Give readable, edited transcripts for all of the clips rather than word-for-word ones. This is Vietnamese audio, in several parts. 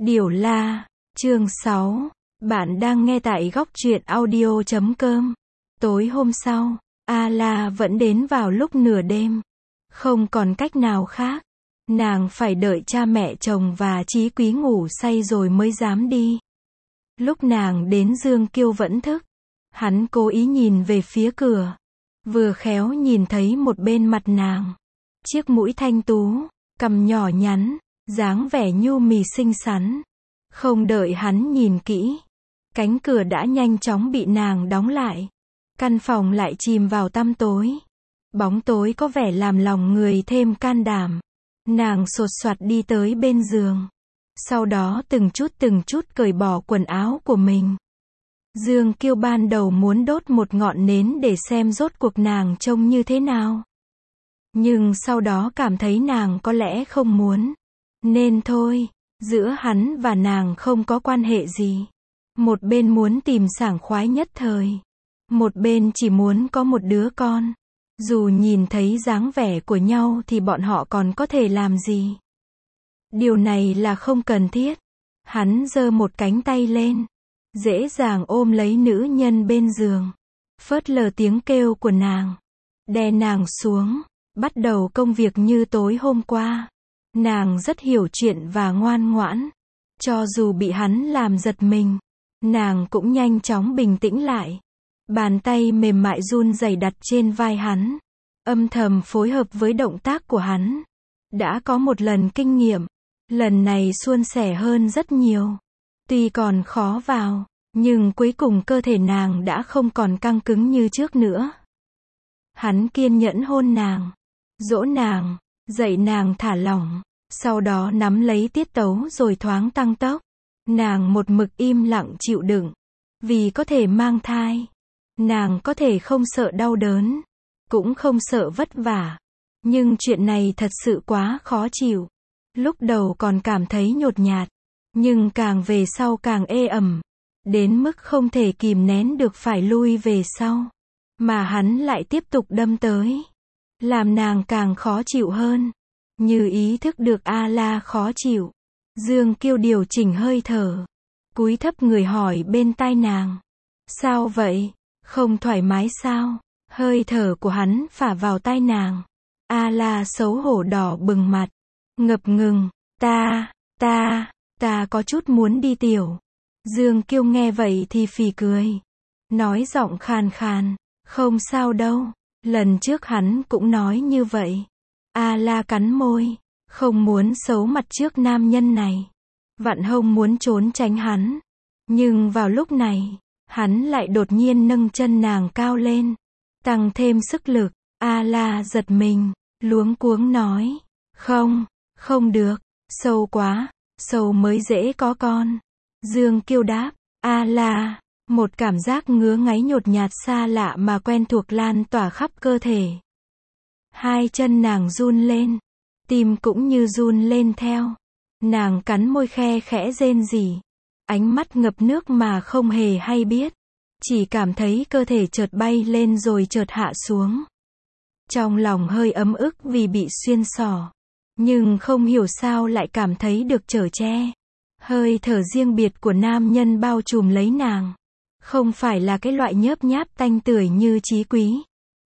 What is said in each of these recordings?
Điều La, chương 6. Bạn đang nghe tại góc truyện audio.com. Tối hôm sau, A-la vẫn đến vào lúc nửa đêm. Không còn cách nào khác. Nàng phải đợi cha mẹ chồng và Chí Quý ngủ say rồi mới dám đi. Lúc nàng đến Dương Kiêu vẫn thức. Hắn cố ý nhìn về phía cửa. Vừa khéo nhìn thấy một bên mặt nàng. Chiếc mũi thanh tú, cằm nhỏ nhắn, dáng vẻ nhu mì xinh xắn. Không đợi hắn nhìn kỹ, cánh cửa đã nhanh chóng bị nàng đóng lại. Căn phòng lại chìm vào tăm tối. Bóng tối có vẻ làm lòng người thêm can đảm. Nàng sột soạt đi tới bên giường. Sau đó từng chút cởi bỏ quần áo của mình. Dương Kiêu ban đầu muốn đốt một ngọn nến để xem rốt cuộc nàng trông như thế nào. Nhưng sau đó cảm thấy nàng có lẽ không muốn. Nên thôi, giữa hắn và nàng không có quan hệ gì. Một bên muốn tìm sảng khoái nhất thời. Một bên chỉ muốn có một đứa con. Dù nhìn thấy dáng vẻ của nhau thì bọn họ còn có thể làm gì? Điều này là không cần thiết. Hắn giơ một cánh tay lên. Dễ dàng ôm lấy nữ nhân bên giường. Phớt lờ tiếng kêu của nàng. Đè nàng xuống. Bắt đầu công việc như tối hôm qua. Nàng rất hiểu chuyện và ngoan ngoãn. Cho dù bị hắn làm giật mình, nàng cũng nhanh chóng bình tĩnh lại. Bàn tay mềm mại run rẩy đặt trên vai hắn. Âm thầm phối hợp với động tác của hắn. Đã có một lần kinh nghiệm. Lần này suôn sẻ hơn rất nhiều. Tuy còn khó vào, nhưng cuối cùng cơ thể nàng đã không còn căng cứng như trước nữa. Hắn kiên nhẫn hôn nàng. Dỗ nàng, dạy nàng thả lỏng. Sau đó nắm lấy tiết tấu rồi thoáng tăng tốc. Nàng một mực im lặng chịu đựng. Vì có thể mang thai. Nàng có thể không sợ đau đớn. Cũng không sợ vất vả. Nhưng chuyện này thật sự quá khó chịu. Lúc đầu còn cảm thấy nhột nhạt. Nhưng càng về sau càng ê ẩm. Đến mức không thể kìm nén được phải lui về sau. Mà hắn lại tiếp tục đâm tới. Làm nàng càng khó chịu hơn. Như ý thức được A-la khó chịu. Dương Kiêu điều chỉnh hơi thở. Cúi thấp người hỏi bên tai nàng. Sao vậy? Không thoải mái sao? Hơi thở của hắn phả vào tai nàng. A-la xấu hổ đỏ bừng mặt. Ngập ngừng. Ta có chút muốn đi tiểu. Dương Kiêu nghe vậy thì phì cười. Nói giọng khàn khàn. Không sao đâu. Lần trước hắn cũng nói như vậy. A-la cắn môi. Không muốn xấu mặt trước nam nhân này. Vạn hông muốn trốn tránh hắn. Nhưng vào lúc này, hắn lại đột nhiên nâng chân nàng cao lên. Tăng thêm sức lực. A-la giật mình. Luống cuống nói. Không được. Sâu quá. Sâu mới dễ có con. Dương Kiêu đáp. A-la. Một cảm giác ngứa ngáy nhột nhạt xa lạ mà quen thuộc lan tỏa khắp cơ thể. Hai chân nàng run lên. Tim cũng như run lên theo. Nàng cắn môi khe khẽ rên rỉ. Ánh mắt ngập nước mà không hề hay biết. Chỉ cảm thấy cơ thể chợt bay lên rồi chợt hạ xuống. Trong lòng hơi ấm ức vì bị xuyên xỏ. Nhưng không hiểu sao lại cảm thấy được chở che. Hơi thở riêng biệt của nam nhân bao trùm lấy nàng. Không phải là cái loại nhớp nháp tanh tưởi như Chí Quý.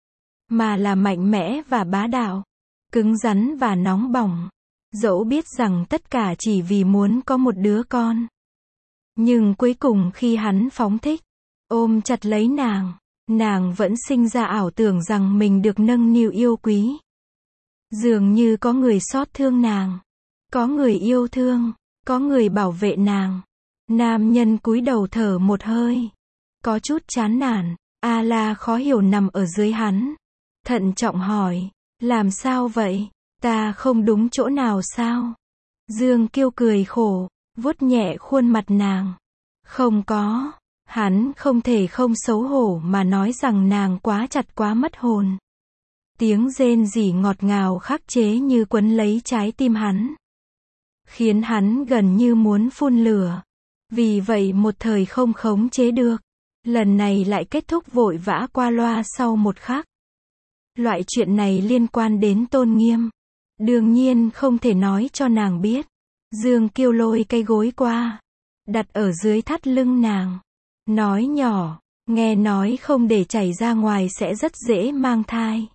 Mà là mạnh mẽ và bá đạo. Cứng rắn và nóng bỏng. Dẫu biết rằng tất cả chỉ vì muốn có một đứa con. Nhưng cuối cùng khi hắn phóng thích, ôm chặt lấy nàng vẫn sinh ra ảo tưởng rằng mình được nâng niu yêu quý. Dường như có người xót thương nàng. Có người yêu thương. Có người bảo vệ nàng. Nam nhân cúi đầu thở một hơi. Có chút chán nản. A-la khó hiểu nằm ở dưới hắn. Thận trọng hỏi. Làm sao vậy? Ta không đúng chỗ nào sao? Dương Kiêu cười khổ. Vuốt nhẹ khuôn mặt nàng. Không có. Hắn không thể không xấu hổ mà nói rằng nàng quá chặt quá mất hồn. Tiếng rên rỉ ngọt ngào khắc chế như quấn lấy trái tim hắn. Khiến hắn gần như muốn phun lửa. Vì vậy một thời không khống chế được. Lần này lại kết thúc vội vã qua loa sau một khắc. Loại chuyện này liên quan đến tôn nghiêm. Đương nhiên không thể nói cho nàng biết. Dương Kiêu lôi cây gối qua, đặt ở dưới thắt lưng nàng. Nói nhỏ, nghe nói không để chảy ra ngoài sẽ rất dễ mang thai.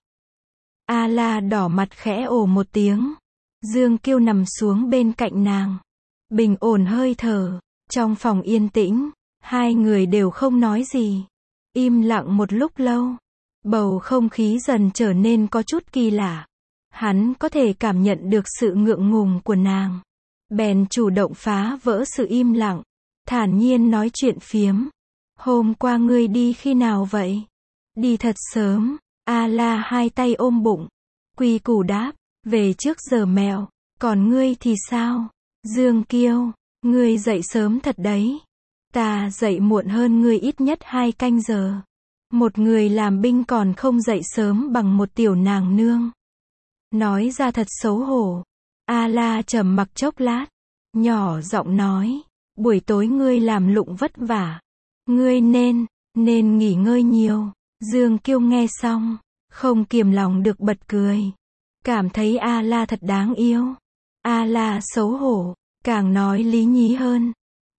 A La đỏ mặt khẽ ồ một tiếng. Dương Kiêu nằm xuống bên cạnh nàng. Bình ổn hơi thở. Trong phòng yên tĩnh, hai người đều không nói gì. Im lặng một lúc lâu. Bầu không khí dần trở nên có chút kỳ lạ. Hắn có thể cảm nhận được sự ngượng ngùng của nàng. Bèn chủ động phá vỡ sự im lặng. Thản nhiên nói chuyện phiếm. Hôm qua ngươi đi khi nào vậy? Đi thật sớm. A La hai tay ôm bụng. Quy củ đáp. Về trước giờ mẹo. Còn ngươi thì sao? Dương Kiêu. Ngươi dậy sớm thật đấy. Ta dậy muộn hơn ngươi ít nhất 2 canh giờ. Một người làm binh còn không dậy sớm bằng một tiểu nàng nương. Nói ra thật xấu hổ. A La trầm mặc chốc lát. Nhỏ giọng nói. Buổi tối ngươi làm lụng vất vả. Ngươi nên nghỉ ngơi nhiều. Dương Kiêu nghe xong. Không kiềm lòng được bật cười. Cảm thấy A La thật đáng yêu. A La xấu hổ. Càng nói lý nhí hơn.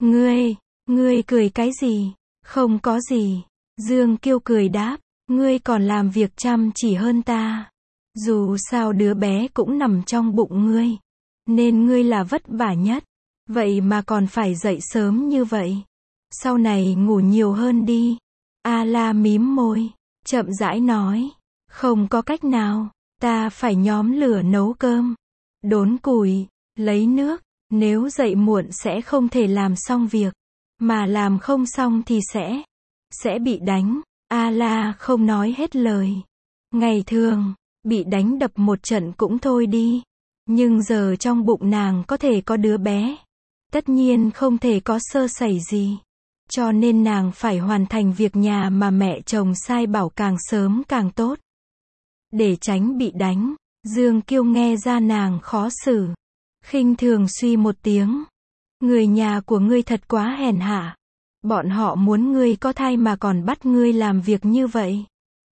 Ngươi cười cái gì? Không có gì. Dương Kiêu cười đáp. Ngươi còn làm việc chăm chỉ hơn ta. Dù sao đứa bé cũng nằm trong bụng ngươi. Nên ngươi là vất vả nhất. Vậy mà còn phải dậy sớm như vậy. Sau này ngủ nhiều hơn đi. A La mím môi. Chậm rãi nói. Không có cách nào. Ta phải nhóm lửa nấu cơm. Đốn củi. Lấy nước. Nếu dậy muộn sẽ không thể làm xong việc. Mà làm không xong thì sẽ bị đánh. A La không nói hết lời. Ngày thường, bị đánh đập một trận cũng thôi đi. Nhưng giờ trong bụng nàng có thể có đứa bé. Tất nhiên không thể có sơ sẩy gì. Cho nên nàng phải hoàn thành việc nhà mà mẹ chồng sai bảo càng sớm càng tốt. Để tránh bị đánh, Dương Kiêu nghe ra nàng khó xử. Khinh thường suy một tiếng. Người nhà của ngươi thật quá hèn hạ. Bọn họ muốn ngươi có thai mà còn bắt ngươi làm việc như vậy.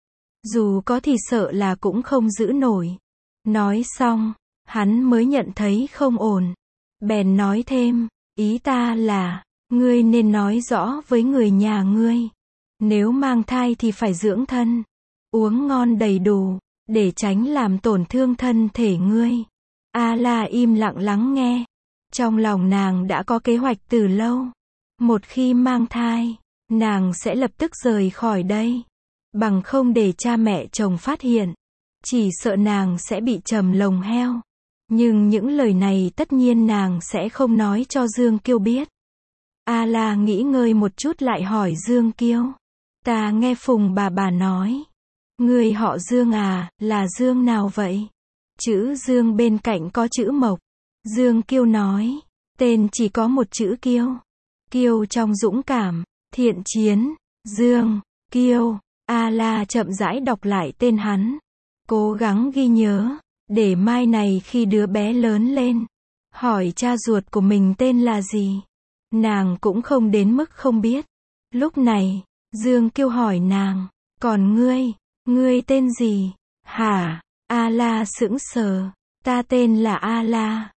Dù có thì sợ là cũng không giữ nổi. Nói xong, hắn mới nhận thấy không ổn. Bèn nói thêm, ý ta là, ngươi nên nói rõ với người nhà ngươi. Nếu mang thai thì phải dưỡng thân. Uống ngon đầy đủ, để tránh làm tổn thương thân thể ngươi. A La im lặng lắng nghe. Trong lòng nàng đã có kế hoạch từ lâu. Một khi mang thai, nàng sẽ lập tức rời khỏi đây. Bằng không để cha mẹ chồng phát hiện. Chỉ sợ nàng sẽ bị trầm lồng heo. Nhưng những lời này tất nhiên nàng sẽ không nói cho Dương Kiêu biết. A La nghĩ ngơi một chút lại hỏi Dương Kiêu. Ta nghe Phùng bà nói. Người họ Dương à, là Dương nào vậy? Chữ Dương bên cạnh có chữ Mộc. Dương Kiêu nói. Tên chỉ có một chữ Kiêu. Kiêu trong dũng cảm, thiện chiến, Dương, Kiêu. A La chậm rãi đọc lại tên hắn. Cố gắng ghi nhớ. Để mai này khi đứa bé lớn lên. Hỏi cha ruột của mình tên là gì. Nàng cũng không đến mức không biết. Lúc này, Dương Kiêu hỏi nàng. Còn ngươi tên gì? Hả? A La sững sờ. Ta tên là A La.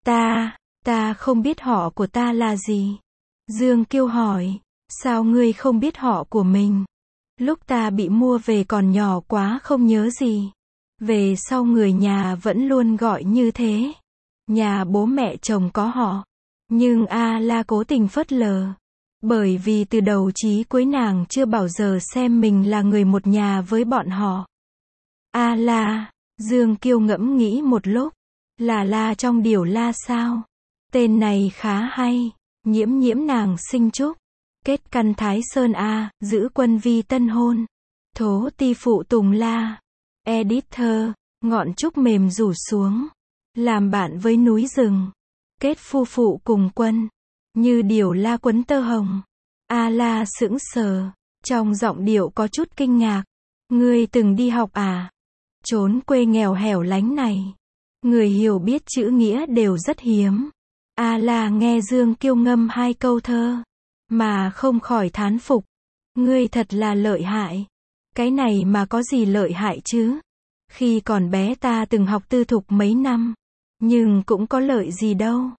Ta không biết họ của ta là gì. Dương Kiêu hỏi. Sao ngươi không biết họ của mình? Lúc ta bị mua về còn nhỏ quá không nhớ gì. Về sau người nhà vẫn luôn gọi như thế. Nhà bố mẹ chồng có họ. Nhưng A La cố tình phớt lờ. Bởi vì từ đầu chí cuối nàng chưa bao giờ xem mình là người một nhà với bọn họ. A La, Dương Kiêu ngẫm nghĩ một lúc. Là La trong Điểu La sao? Tên này khá hay. Nhiễm nàng sinh trúc. Kết căn Thái Sơn A, giữ quân vi tân hôn. Thố ti phụ Tùng La. Editor, ngọn trúc mềm rủ xuống. Làm bạn với núi rừng. Kết phu phụ cùng quân. Như Điểu La quấn tơ hồng. A La sững sờ. Trong giọng điệu có chút kinh ngạc. Ngươi từng đi học à? Trốn quê nghèo hẻo lánh này. Người hiểu biết chữ nghĩa đều rất hiếm. A La nghe Dương Kiêu ngâm 2 câu thơ. Mà không khỏi thán phục. Ngươi thật là lợi hại. Cái này mà có gì lợi hại chứ? Khi còn bé ta từng học tư thục mấy năm. Nhưng cũng có lợi gì đâu.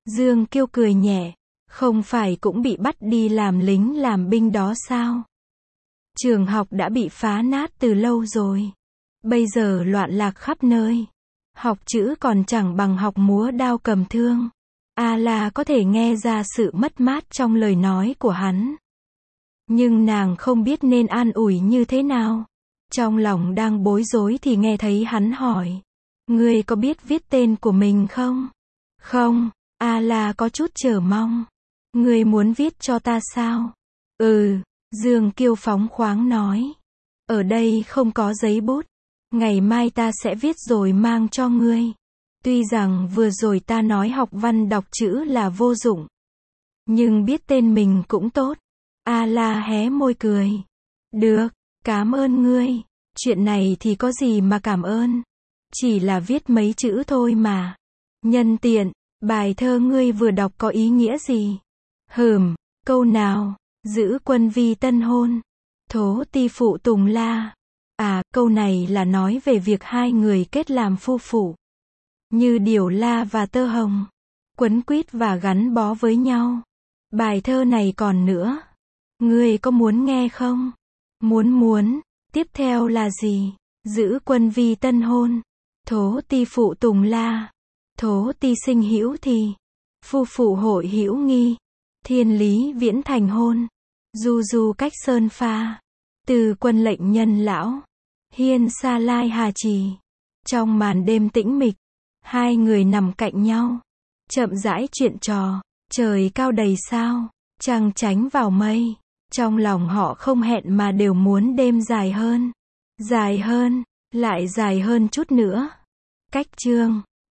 Dương Kiêu cười nhẹ, không phải cũng bị bắt đi làm lính làm binh đó sao? Trường học đã bị phá nát từ lâu rồi. Bây giờ loạn lạc khắp nơi. Học chữ còn chẳng bằng học múa đao cầm thương. La có thể nghe ra sự mất mát trong lời nói của hắn. Nhưng nàng không biết nên an ủi như thế nào. Trong lòng đang bối rối thì nghe thấy hắn hỏi. Ngươi có biết viết tên của mình không? Không, La có chút chờ mong. Ngươi muốn viết cho ta sao? Dương Kiêu phóng khoáng nói. Ở đây không có giấy bút. Ngày mai ta sẽ viết rồi mang cho ngươi. Tuy rằng vừa rồi ta nói học văn đọc chữ là vô dụng. Nhưng biết tên mình cũng tốt. La hé môi cười. Được, cảm ơn ngươi. Chuyện này thì có gì mà cảm ơn. Chỉ là viết mấy chữ thôi mà. Nhân tiện, bài thơ ngươi vừa đọc có ý nghĩa gì? Câu nào? Giữ quân vi tân hôn. Thố ti phụ tùng la. Câu này là nói về việc hai người kết làm phu phụ. Như Điểu La và Tơ Hồng. Quấn quýt và gắn bó với nhau. Bài thơ này còn nữa. Ngươi có muốn nghe không? Muốn. Tiếp theo là gì? Giữ quân vi tân hôn. Thố ti phụ tùng la. Thố ti sinh hữu thì. Phu phụ hội hữu nghi. Thiên lý viễn thành hôn. Du du cách sơn pha. Từ quân lệnh nhân lão. Hiên sa lai hà trì. Trong màn đêm tĩnh mịch. Hai người nằm cạnh nhau. Chậm rãi chuyện trò. Trời cao đầy sao. Trăng tránh vào mây. Trong lòng họ không hẹn mà đều muốn đêm dài hơn. Dài hơn. Lại dài hơn chút nữa. Cách chương